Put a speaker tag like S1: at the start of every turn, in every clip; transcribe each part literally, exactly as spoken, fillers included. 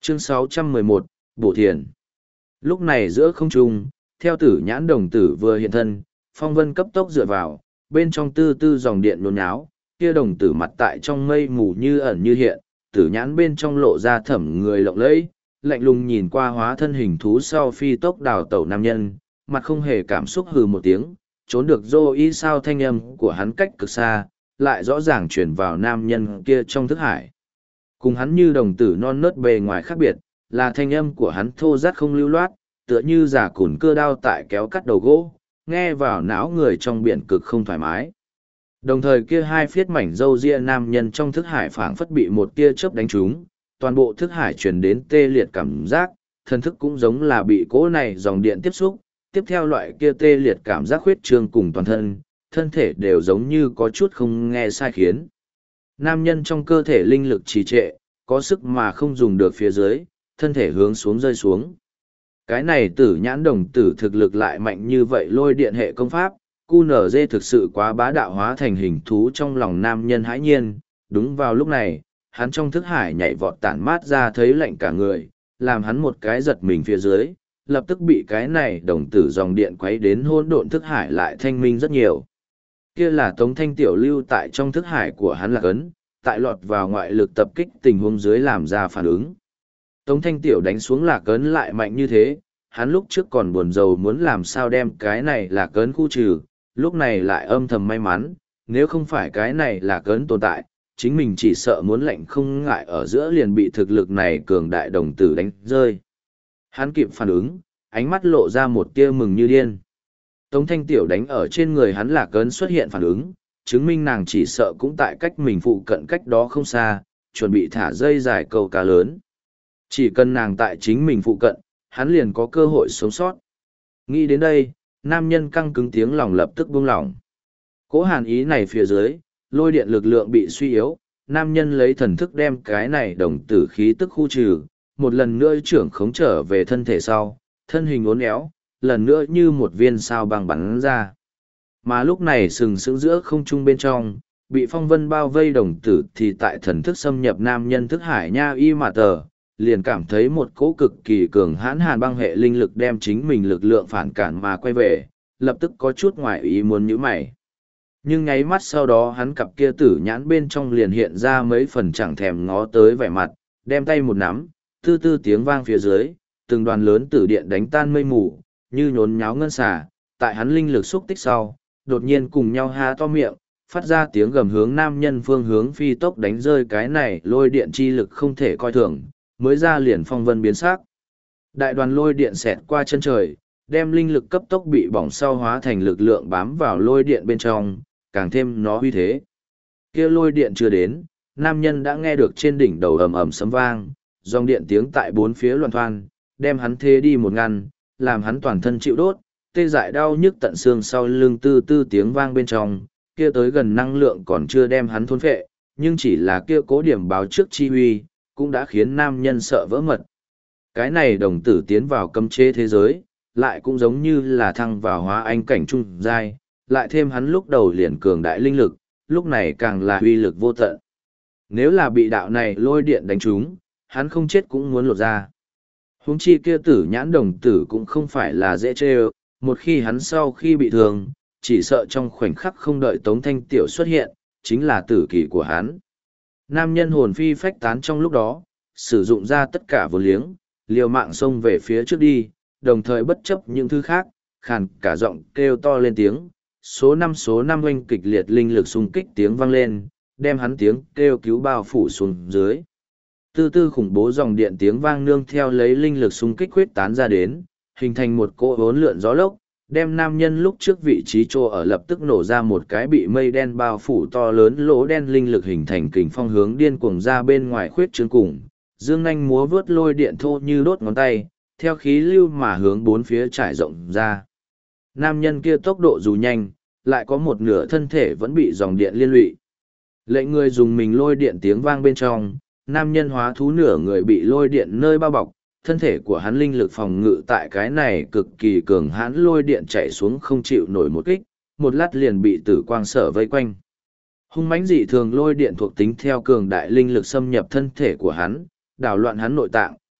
S1: Chương sáu trăm mười một, Bổ Thiền. Lúc này giữa không trung, theo tử nhãn đồng tử vừa hiện thân, phong vân cấp tốc dựa vào, bên trong tư tư dòng điện nôn áo, kia đồng tử mặt tại trong mây mù như ẩn như hiện, tử nhãn bên trong lộ ra thẩm người lộng lẫy, lạnh lùng nhìn qua hóa thân hình thú sau phi tốc đào tẩu nam nhân, mặt không hề cảm xúc hừ một tiếng, trốn được dô y sao thanh âm của hắn cách cực xa, lại rõ ràng chuyển vào nam nhân kia trong thức hải. Cùng hắn như đồng tử non nớt bề ngoài khác biệt, là thanh âm của hắn thô rát không lưu loát, tựa như giả cùn cưa đao tại kéo cắt đầu gỗ, nghe vào não người trong biển cực không thoải mái. Đồng thời kia hai phiết mảnh râu ria nam nhân trong thức hải phảng phất bị một tia chớp đánh trúng, toàn bộ thức hải truyền đến tê liệt cảm giác, thân thức cũng giống là bị cỗ này dòng điện tiếp xúc, tiếp theo loại kia tê liệt cảm giác huyết trương cùng toàn thân, thân thể đều giống như có chút không nghe sai khiến. Nam nhân trong cơ thể linh lực trì trệ, có sức mà không dùng được phía dưới, thân thể hướng xuống rơi xuống. Cái này tử nhãn đồng tử thực lực lại mạnh như vậy lôi điện hệ công pháp, cu nở dê thực sự quá bá đạo hóa thành hình thú trong lòng nam nhân hãi nhiên. Đúng vào lúc này, hắn trong thức hải nhảy vọt tản mát ra thấy lạnh cả người, làm hắn một cái giật mình phía dưới, lập tức bị cái này đồng tử dòng điện quấy đến hỗn độn thức hải lại thanh minh rất nhiều. Kia là Tống Thanh Tiểu lưu tại trong thức hải của hắn là cấn, tại lọt vào ngoại lực tập kích tình huống dưới làm ra phản ứng. Tống Thanh Tiểu đánh xuống lạc ấn lại mạnh như thế, hắn lúc trước còn buồn rầu muốn làm sao đem cái này lạc ấn khu trừ, lúc này lại âm thầm may mắn, nếu không phải cái này lạc ấn tồn tại, chính mình chỉ sợ muốn lệnh không ngại ở giữa liền bị thực lực này cường đại đồng tử đánh rơi. Hắn kịp phản ứng, ánh mắt lộ ra một tia mừng như điên. Tống Thanh Tiểu đánh ở trên người hắn lạc ấn xuất hiện phản ứng, chứng minh nàng chỉ sợ cũng tại cách mình phụ cận cách đó không xa, chuẩn bị thả dây dài câu cá lớn. Chỉ cần nàng tại chính mình phụ cận, hắn liền có cơ hội sống sót. Nghĩ đến đây, nam nhân căng cứng tiếng lòng lập tức buông lỏng. Cố hàn ý này phía dưới, lôi điện lực lượng bị suy yếu, nam nhân lấy thần thức đem cái này đồng tử khí tức khu trừ, một lần nữa trưởng khống trở về thân thể sau, thân hình uốn éo, lần nữa như một viên sao băng bắn ra. Mà lúc này sừng sững giữa không trung bên trong, bị phong vân bao vây đồng tử thì tại thần thức xâm nhập nam nhân thức hải nha y mà tờ, liền cảm thấy một cỗ cực kỳ cường hãn hàn băng hệ linh lực đem chính mình lực lượng phản cản mà quay về, lập tức có chút ngoài ý muốn nhíu mày. Nhưng nháy mắt sau đó hắn cặp kia tử nhãn bên trong liền hiện ra mấy phần chẳng thèm ngó tới vẻ mặt, đem tay một nắm, tư tư tiếng vang phía dưới, từng đoàn lớn tử điện đánh tan mây mù, như nhốn nháo ngân xà, tại hắn linh lực xúc tích sau, đột nhiên cùng nhau há to miệng, phát ra tiếng gầm hướng nam nhân phương hướng phi tốc đánh rơi cái này lôi điện chi lực không thể coi thường, mới ra liền phong vân biến sắc. Đại đoàn lôi điện xẹt qua chân trời, đem linh lực cấp tốc bị bỏng sau hóa thành lực lượng bám vào lôi điện bên trong, càng thêm nó uy thế. Kia lôi điện chưa đến, nam nhân đã nghe được trên đỉnh đầu ầm ầm sấm vang, dòng điện tiếng tại bốn phía loạn thoan, đem hắn thế đi một ngăn, làm hắn toàn thân chịu đốt, tê dại đau nhức tận xương sau lưng tư tư tiếng vang bên trong, kia tới gần năng lượng còn chưa đem hắn thôn phệ, nhưng chỉ là kia cố điểm báo trước chi huy, cũng đã khiến nam nhân sợ vỡ mật. Cái này đồng tử tiến vào cấm chế thế giới, lại cũng giống như là thăng vào hóa anh cảnh trung giai, lại thêm hắn lúc đầu liền cường đại linh lực, lúc này càng là uy lực vô tận. Nếu là bị đạo này lôi điện đánh trúng, hắn không chết cũng muốn lột ra. Huống chi kia tử nhãn đồng tử cũng không phải là dễ chơi, một khi hắn sau khi bị thương, chỉ sợ trong khoảnh khắc không đợi Tống Thanh Tiểu xuất hiện, chính là tử kỳ của hắn. Nam nhân hồn phi phách tán trong lúc đó, sử dụng ra tất cả vô liếng, liều mạng xông về phía trước đi, đồng thời bất chấp những thứ khác, khàn cả giọng kêu to lên tiếng. Số năm số năm oanh kịch liệt linh lực xung kích tiếng vang lên, đem hắn tiếng kêu cứu bao phủ xuống dưới. Tư tư khủng bố dòng điện tiếng vang nương theo lấy linh lực xung kích huyết tán ra đến, hình thành một cỗ hỗn lượn gió lốc, đem nam nhân lúc trước vị trí trô ở lập tức nổ ra một cái bị mây đen bao phủ to lớn lỗ đen linh lực hình thành kình phong hướng điên cuồng ra bên ngoài khuyết trương cùng, dương nhanh múa vớt lôi điện thô như đốt ngón tay, theo khí lưu mà hướng bốn phía trải rộng ra. Nam nhân kia tốc độ dù nhanh, lại có một nửa thân thể vẫn bị dòng điện liên lụy. Lệnh người dùng mình lôi điện tiếng vang bên trong, nam nhân hóa thú nửa người bị lôi điện nơi bao bọc, thân thể của hắn linh lực phòng ngự tại cái này cực kỳ cường hãn lôi điện chạy xuống không chịu nổi một kích, một lát liền bị tử quang sở vây quanh. Hung mãnh dị thường lôi điện thuộc tính theo cường đại linh lực xâm nhập thân thể của hắn, đảo loạn hắn nội tạng,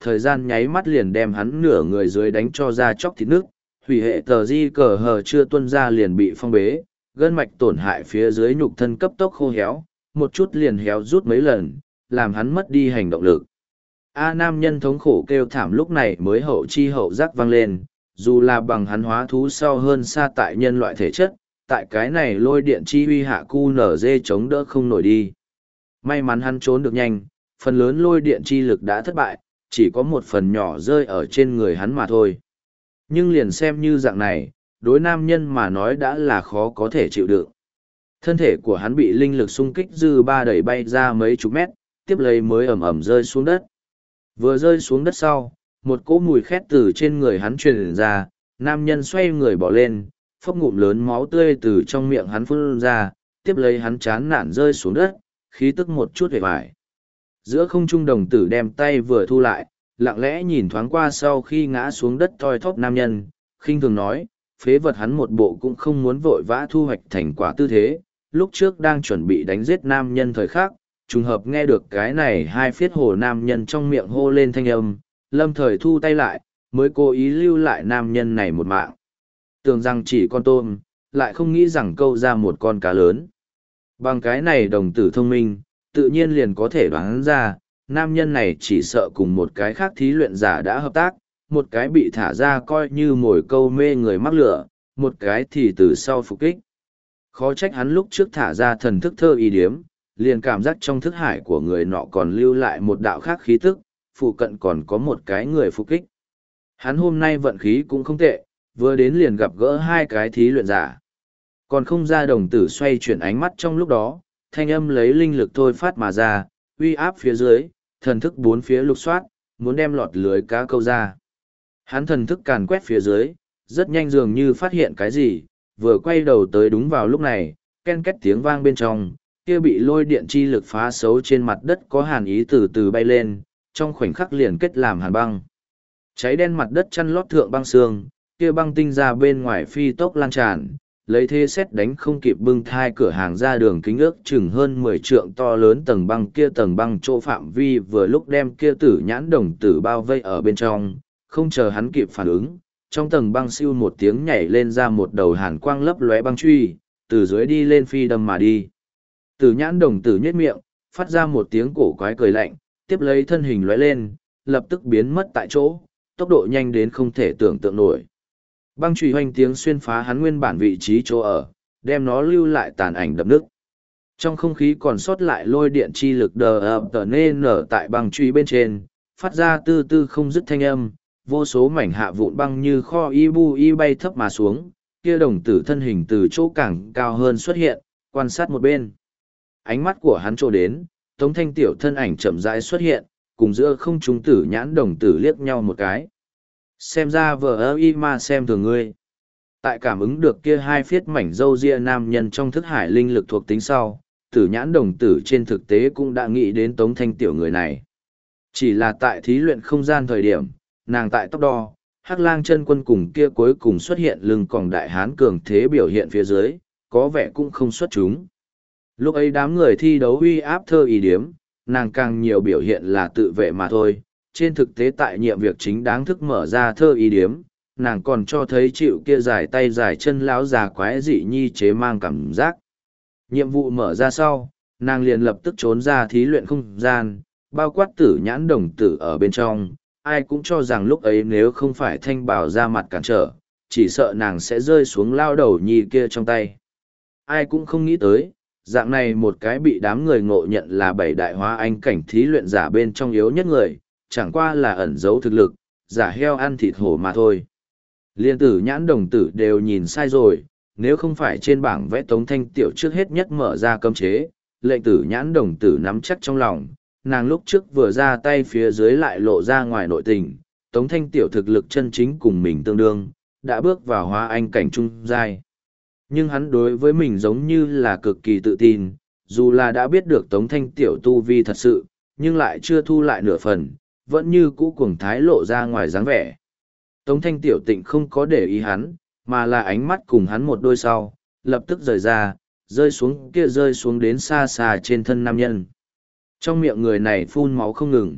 S1: thời gian nháy mắt liền đem hắn nửa người dưới đánh cho ra chóc thịt nước, hủy hệ tờ di cờ hờ chưa tuân ra liền bị phong bế, gân mạch tổn hại phía dưới nhục thân cấp tốc khô héo, một chút liền héo rút mấy lần, làm hắn mất đi hành động lực. A nam nhân thống khổ kêu thảm lúc này mới hậu chi hậu giác vang lên, dù là bằng hắn hóa thú sau hơn xa tại nhân loại thể chất, tại cái này lôi điện chi huy hạ cu nở dê chống đỡ không nổi đi. May mắn hắn trốn được nhanh, phần lớn lôi điện chi lực đã thất bại, chỉ có một phần nhỏ rơi ở trên người hắn mà thôi. Nhưng liền xem như dạng này, đối nam nhân mà nói đã là khó có thể chịu đựng. Thân thể của hắn bị linh lực xung kích dư ba đẩy bay ra mấy chục mét, tiếp lấy mới ẩm ẩm rơi xuống đất. Vừa rơi xuống đất sau, một cỗ mùi khét từ trên người hắn truyền ra, nam nhân xoay người bỏ lên, phốc ngụm lớn máu tươi từ trong miệng hắn phun ra, tiếp lấy hắn chán nản rơi xuống đất, khí tức một chút hề vải. Giữa không trung đồng tử đem tay vừa thu lại, lặng lẽ nhìn thoáng qua sau khi ngã xuống đất thoi thóp nam nhân, khinh thường nói, phế vật hắn một bộ cũng không muốn vội vã thu hoạch thành quả tư thế, lúc trước đang chuẩn bị đánh giết nam nhân thời khắc, trùng hợp nghe được cái này hai phiết hồ nam nhân trong miệng hô lên thanh âm, lâm thời thu tay lại, mới cố ý lưu lại nam nhân này một mạng. Tưởng rằng chỉ con tôm, lại không nghĩ rằng câu ra một con cá lớn. Bằng cái này đồng tử thông minh, tự nhiên liền có thể đoán ra, nam nhân này chỉ sợ cùng một cái khác thí luyện giả đã hợp tác, một cái bị thả ra coi như mồi câu mê người mắc lửa, một cái thì từ sau phục kích. Khó trách hắn lúc trước thả ra thần thức thơ y điếm, liền cảm giác trong thức hải của người nọ còn lưu lại một đạo khác khí tức, phụ cận còn có một cái người phục kích. Hắn hôm nay vận khí cũng không tệ, vừa đến liền gặp gỡ hai cái thí luyện giả. Còn không ra đồng tử xoay chuyển ánh mắt trong lúc đó, thanh âm lấy linh lực thôi phát mà ra, uy áp phía dưới, thần thức bốn phía lục soát, muốn đem lọt lưới cá câu ra. Hắn thần thức càn quét phía dưới, rất nhanh dường như phát hiện cái gì, vừa quay đầu tới đúng vào lúc này, ken két tiếng vang bên trong, kia bị lôi điện chi lực phá xấu trên mặt đất có hàn ý từ từ bay lên, trong khoảnh khắc liền kết làm hàn băng. Cháy đen mặt đất chăn lót thượng băng xương, kia băng tinh ra bên ngoài phi tốc lan tràn, lấy thế xét đánh không kịp bưng thai cửa hàng ra đường kính ước chừng hơn mười trượng to lớn tầng băng kia tầng băng chỗ phạm vi vừa lúc đem kia tử nhãn đồng tử bao vây ở bên trong, không chờ hắn kịp phản ứng, trong tầng băng siêu một tiếng nhảy lên ra một đầu hàn quang lấp lóe băng truy, từ dưới đi lên phi đâm mà đi. Tử nhãn đồng tử nhếch miệng, phát ra một tiếng cổ quái cười lạnh, tiếp lấy thân hình lóe lên, lập tức biến mất tại chỗ, tốc độ nhanh đến không thể tưởng tượng nổi. Băng chùy hoành tiếng xuyên phá hắn nguyên bản vị trí chỗ ở, đem nó lưu lại tàn ảnh đập nước. Trong không khí còn sót lại lôi điện chi lực đờ ập tờ nên nở tại băng chùy bên trên, phát ra tư tư không dứt thanh âm, vô số mảnh hạ vụn băng như kho y bu y bay thấp mà xuống, kia đồng tử thân hình từ chỗ càng cao hơn xuất hiện, quan sát một bên. Ánh mắt của hắn trô đến, Tống Thanh Tiểu thân ảnh chậm rãi xuất hiện, cùng giữa không trung tử nhãn đồng tử liếc nhau một cái. Xem ra vờ ơ y ma xem thường ngươi. Tại cảm ứng được kia hai phiết mảnh râu ria nam nhân trong thức hải linh lực thuộc tính sau, tử nhãn đồng tử trên thực tế cũng đã nghĩ đến Tống Thanh Tiểu người này. Chỉ là tại thí luyện không gian thời điểm, nàng tại tốc đo, Hắc Lang chân quân cùng kia cuối cùng xuất hiện lưng còng đại hán cường thế biểu hiện phía dưới, có vẻ cũng không xuất chúng. Lúc ấy đám người thi đấu uy áp thơ ý điếm, nàng càng nhiều biểu hiện là tự vệ mà thôi. Trên thực tế tại nhiệm việc chính đáng thức mở ra thơ ý điếm, nàng còn cho thấy chịu kia dài tay dài chân láo già quái dị nhi chế mang cảm giác. Nhiệm vụ mở ra sau, nàng liền lập tức trốn ra thí luyện không gian, bao quát tử nhãn đồng tử ở bên trong. Ai cũng cho rằng lúc ấy nếu không phải thanh bảo ra mặt cản trở, chỉ sợ nàng sẽ rơi xuống lao đầu nhi kia trong tay. Ai cũng không nghĩ tới, dạng này một cái bị đám người ngộ nhận là bảy đại hóa anh cảnh thí luyện giả bên trong yếu nhất người, chẳng qua là ẩn giấu thực lực, giả heo ăn thịt hổ mà thôi. Liên tử nhãn đồng tử đều nhìn sai rồi, nếu không phải trên bảng vẽ Tống Thanh Tiểu trước hết nhất mở ra cấm chế, lệnh tử nhãn đồng tử nắm chắc trong lòng, nàng lúc trước vừa ra tay phía dưới lại lộ ra ngoài nội tình, Tống Thanh Tiểu thực lực chân chính cùng mình tương đương, đã bước vào hóa anh cảnh trung giai. Nhưng hắn đối với mình giống như là cực kỳ tự tin, dù là đã biết được Tống Thanh Tiểu tu vi thật sự, nhưng lại chưa thu lại nửa phần, vẫn như cũ cuồng thái lộ ra ngoài dáng vẻ. Tống Thanh Tiểu tịnh không có để ý hắn, mà là ánh mắt cùng hắn một đôi sau, lập tức rời ra, rơi xuống kia rơi xuống đến xa xa trên thân nam nhân. Trong miệng người này phun máu không ngừng,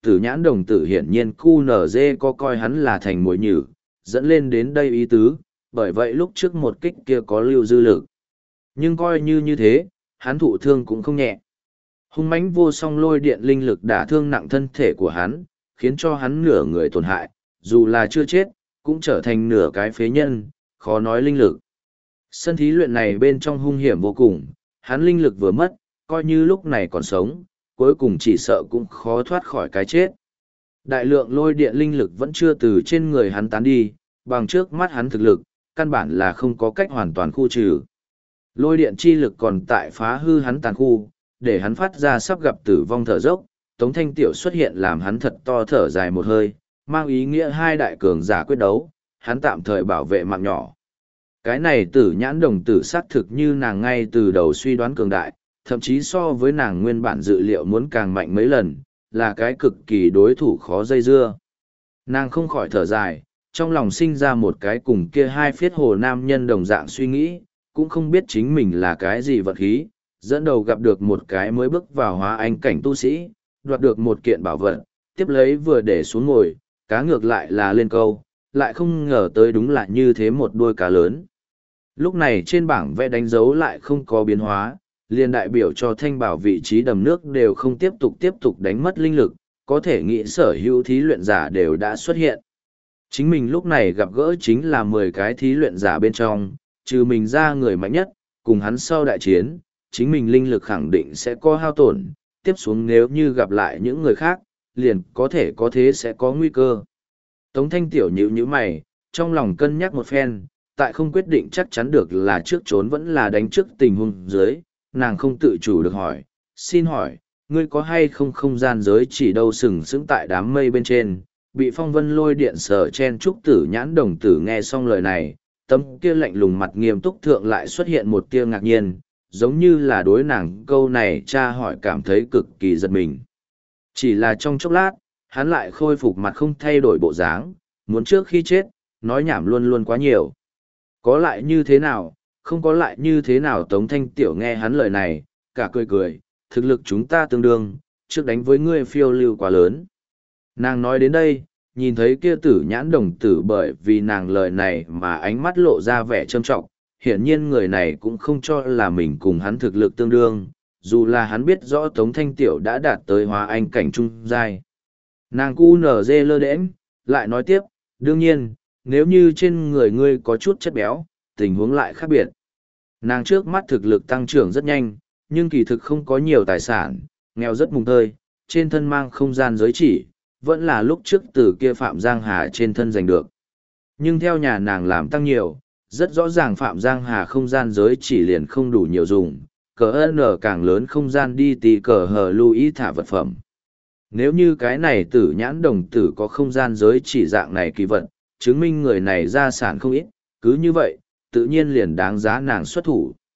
S1: tử nhãn đồng tử hiển nhiên cu nở dê có coi hắn là thành mồi nhử, dẫn lên đến đây ý tứ, bởi vậy lúc trước một kích kia có lưu dư lực. Nhưng coi như như thế, hắn thụ thương cũng không nhẹ. Hung mãnh vô song lôi điện linh lực đả thương nặng thân thể của hắn, khiến cho hắn nửa người tổn hại, dù là chưa chết, cũng trở thành nửa cái phế nhân, khó nói linh lực. Sân thí luyện này bên trong hung hiểm vô cùng, hắn linh lực vừa mất, coi như lúc này còn sống, cuối cùng chỉ sợ cũng khó thoát khỏi cái chết. Đại lượng lôi điện linh lực vẫn chưa từ trên người hắn tán đi, bằng trước mắt hắn thực lực, căn bản là không có cách hoàn toàn khu trừ. Lôi điện chi lực còn tại phá hư hắn tàn khu, để hắn phát ra sắp gặp tử vong thở dốc, Tống Thanh Tiểu xuất hiện làm hắn thật to thở dài một hơi, mang ý nghĩa hai đại cường giả quyết đấu, hắn tạm thời bảo vệ mạng nhỏ. Cái này tử nhãn đồng tử xác thực như nàng ngay từ đầu suy đoán cường đại, thậm chí so với nàng nguyên bản dự liệu muốn càng mạnh mấy lần, là cái cực kỳ đối thủ khó dây dưa. Nàng không khỏi thở dài, trong lòng sinh ra một cái cùng kia hai phiết hồ nam nhân đồng dạng suy nghĩ, cũng không biết chính mình là cái gì vật khí, dẫn đầu gặp được một cái mới bước vào hóa anh cảnh tu sĩ, đoạt được một kiện bảo vật, tiếp lấy vừa để xuống ngồi, cá ngược lại là lên câu, lại không ngờ tới đúng là như thế một đuôi cá lớn. Lúc này trên bảng vẽ đánh dấu lại không có biến hóa, liền đại biểu cho thanh bảo vị trí đầm nước đều không tiếp tục tiếp tục đánh mất linh lực, có thể nghĩ sở hữu thí luyện giả đều đã xuất hiện. Chính mình lúc này gặp gỡ chính là mười cái thí luyện giả bên trong, trừ mình ra người mạnh nhất, cùng hắn sau đại chiến, chính mình linh lực khẳng định sẽ có hao tổn, tiếp xuống nếu như gặp lại những người khác, liền có thể có thế sẽ có nguy cơ. Tống Thanh Tiểu nhíu nhíu mày, trong lòng cân nhắc một phen, tại không quyết định chắc chắn được là trước trốn vẫn là đánh trước tình huống dưới, nàng không tự chủ được hỏi, xin hỏi, ngươi có hay không không gian giới chỉ đâu sừng sững tại đám mây bên trên, bị phong vân lôi điện sở chen trúc tử nhãn đồng tử nghe xong lời này, tấm kia lạnh lùng mặt nghiêm túc thượng lại xuất hiện một tia ngạc nhiên, giống như là đối nàng câu này cha hỏi cảm thấy cực kỳ giật mình. Chỉ là trong chốc lát, hắn lại khôi phục mặt không thay đổi bộ dáng, muốn trước khi chết, nói nhảm luôn luôn quá nhiều. Có lại như thế nào, không có lại như thế nào. Tống Thanh Tiểu nghe hắn lời này, cả cười cười, thực lực chúng ta tương đương, trước đánh với ngươi phiêu lưu quá lớn. Nàng nói đến đây, nhìn thấy kia tử nhãn đồng tử bởi vì nàng lời này mà ánh mắt lộ ra vẻ trâm trọng, hiển nhiên người này cũng không cho là mình cùng hắn thực lực tương đương, dù là hắn biết rõ Tống Thanh Tiểu đã đạt tới hóa anh cảnh trung giai. Nàng cu nở dê lơ đễnh, lại nói tiếp, đương nhiên, nếu như trên người ngươi có chút chất béo, tình huống lại khác biệt. Nàng trước mắt thực lực tăng trưởng rất nhanh, nhưng kỳ thực không có nhiều tài sản, nghèo rất mùng tơi, trên thân mang không gian giới chỉ, vẫn là lúc trước từ kia Phạm Giang Hà trên thân giành được. Nhưng theo nhà nàng làm tăng nhiều, rất rõ ràng Phạm Giang Hà không gian giới chỉ liền không đủ nhiều dùng, cờ N càng lớn không gian đi tì cờ hờ lưu ý thả vật phẩm. Nếu như cái này tử nhãn đồng tử có không gian giới chỉ dạng này kỳ vật, chứng minh người này gia sản không ít, cứ như vậy, tự nhiên liền đáng giá nàng xuất thủ.